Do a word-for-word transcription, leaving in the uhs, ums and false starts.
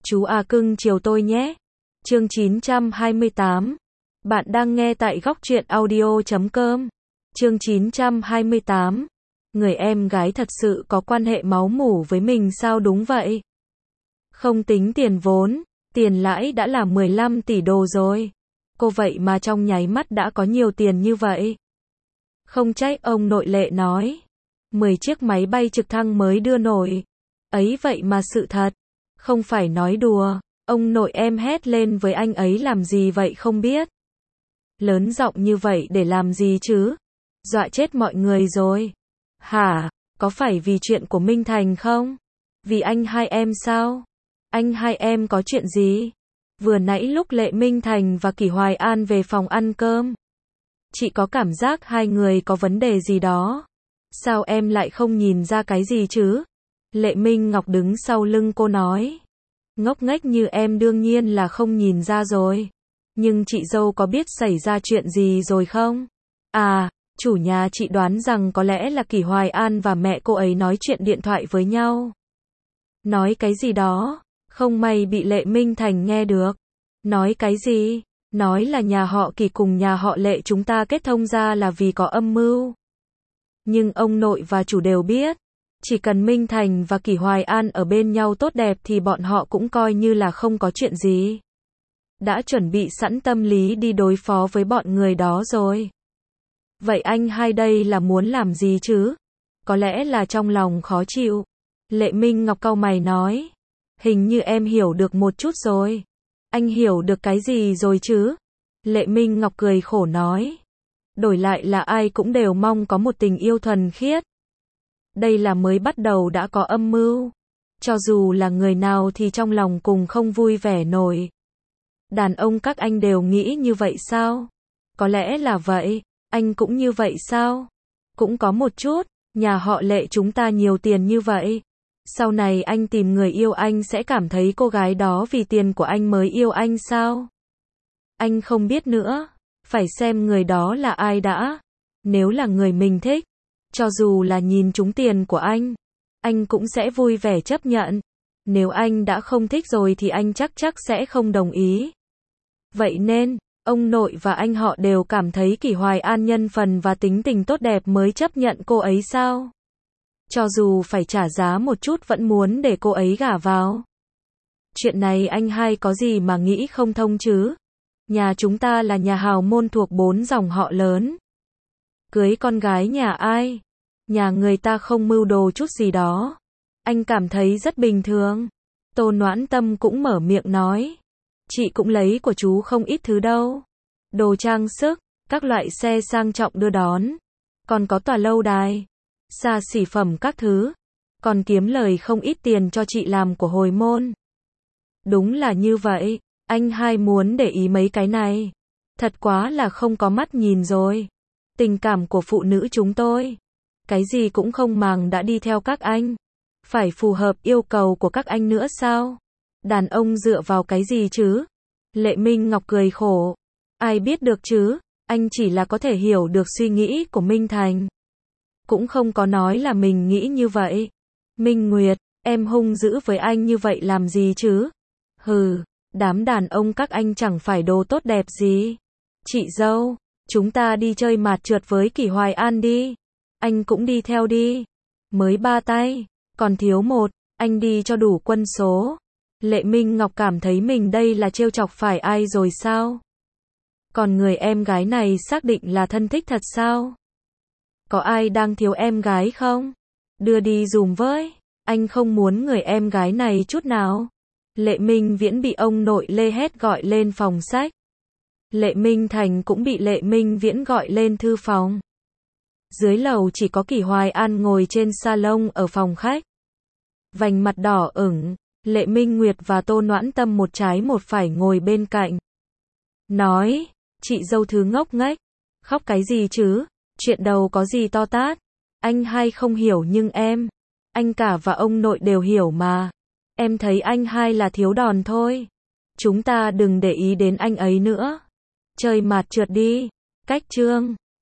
Chú à cưng chiều tôi nhé. Chương chín trăm hai mươi tám. Bạn đang nghe tại góc truyện audio chấm com. Chương chín trăm hai mươi tám. Người em gái thật sự có quan hệ máu mủ với mình sao đúng vậy? Không tính tiền vốn, tiền lãi đã là mười lăm tỷ đô rồi. Cô vậy mà trong nháy mắt đã có nhiều tiền như vậy. Không trách ông nội Lệ nói. mười chiếc máy bay trực thăng mới đưa nổi. Ấy vậy mà sự thật. Không phải nói đùa. Ông nội em hét lên với anh ấy làm gì vậy không biết. Lớn giọng như vậy để làm gì chứ? Dọa chết mọi người rồi. Hả? Có phải vì chuyện của Minh Thành không? Vì anh hai em sao? Anh hai em có chuyện gì? Vừa nãy lúc Lệ Minh Thành và Kỷ Hoài An về phòng ăn cơm, chị có cảm giác hai người có vấn đề gì đó. Sao em lại không nhìn ra cái gì chứ? Lệ Minh Ngọc đứng sau lưng cô nói. Ngốc nghếch như em đương nhiên là không nhìn ra rồi. Nhưng chị dâu có biết xảy ra chuyện gì rồi không? À, chủ nhà chị đoán rằng có lẽ là Kỷ Hoài An và mẹ cô ấy nói chuyện điện thoại với nhau. Nói cái gì đó? Không may bị Lệ Minh Thành nghe được. Nói cái gì? Nói là nhà họ Kỷ cùng nhà họ Lệ chúng ta kết thông ra là vì có âm mưu. Nhưng ông nội và chủ đều biết. Chỉ cần Minh Thành và Kỷ Hoài An ở bên nhau tốt đẹp thì bọn họ cũng coi như là không có chuyện gì. Đã chuẩn bị sẵn tâm lý đi đối phó với bọn người đó rồi. Vậy anh hai đây là muốn làm gì chứ? Có lẽ là trong lòng khó chịu. Lệ Minh Ngọc cau mày nói. Hình như em hiểu được một chút rồi. Anh hiểu được cái gì rồi chứ? Lệ Minh Ngọc cười khổ nói. Đổi lại là ai cũng đều mong có một tình yêu thuần khiết. Đây là mới bắt đầu đã có âm mưu. Cho dù là người nào thì trong lòng cùng không vui vẻ nổi. Đàn ông các anh đều nghĩ như vậy sao? Có lẽ là vậy. Anh cũng như vậy sao? Cũng có một chút. Nhà họ Lệ chúng ta nhiều tiền như vậy. Sau này anh tìm người yêu anh sẽ cảm thấy cô gái đó vì tiền của anh mới yêu anh sao? Anh không biết nữa. Phải xem người đó là ai đã. Nếu là người mình thích, cho dù là nhìn trúng tiền của anh, anh cũng sẽ vui vẻ chấp nhận. Nếu anh đã không thích rồi thì anh chắc chắc sẽ không đồng ý. Vậy nên, ông nội và anh họ đều cảm thấy Kỷ Hoài An nhân phần và tính tình tốt đẹp mới chấp nhận cô ấy sao? Cho dù phải trả giá một chút vẫn muốn để cô ấy gả vào. Chuyện này anh hai có gì mà nghĩ không thông chứ? Nhà chúng ta là nhà hào môn thuộc bốn dòng họ lớn. Cưới con gái nhà ai? Nhà người ta không mưu đồ chút gì đó. Anh cảm thấy rất bình thường. Tô Noãn Tâm cũng mở miệng nói. Chị cũng lấy của chú không ít thứ đâu. Đồ trang sức, các loại xe sang trọng đưa đón. Còn có tòa lâu đài, xa xỉ phẩm các thứ. Còn kiếm lời không ít tiền cho chị làm của hồi môn. Đúng là như vậy. Anh hai muốn để ý mấy cái này. Thật quá là không có mắt nhìn rồi. Tình cảm của phụ nữ chúng tôi. Cái gì cũng không màng đã đi theo các anh. Phải phù hợp yêu cầu của các anh nữa sao? Đàn ông dựa vào cái gì chứ? Lệ Minh Ngọc cười khổ. Ai biết được chứ? Anh chỉ là có thể hiểu được suy nghĩ của Minh Thành. Cũng không có nói là mình nghĩ như vậy. Minh Nguyệt, em hung dữ với anh như vậy làm gì chứ? Hừ, đám đàn ông các anh chẳng phải đồ tốt đẹp gì. Chị dâu, chúng ta đi chơi mạt trượt với Kỷ Hoài An đi. Anh cũng đi theo đi. Mới ba tay, còn thiếu một, anh đi cho đủ quân số. Lệ Minh Ngọc cảm thấy mình đây là trêu chọc phải ai rồi sao? Còn người em gái này xác định là thân thích thật sao? Có ai đang thiếu em gái không? Đưa đi dùm với. Anh không muốn người em gái này chút nào. Lệ Minh Viễn bị ông nội Lê hét gọi lên phòng sách. Lệ Minh Thành cũng bị Lệ Minh Viễn gọi lên thư phòng. Dưới lầu chỉ có Kỷ Hoài An ngồi trên salon ở phòng khách. Vành mặt đỏ ửng, Lệ Minh Nguyệt và Tô Noãn Tâm một trái một phải ngồi bên cạnh. Nói, chị dâu thứ ngốc nghếch, khóc cái gì chứ, chuyện đầu có gì to tát. Anh hai không hiểu nhưng em, anh cả và ông nội đều hiểu mà. Em thấy anh hai là thiếu đòn thôi. Chúng ta đừng để ý đến anh ấy nữa. Chơi mạt trượt đi. Cách chương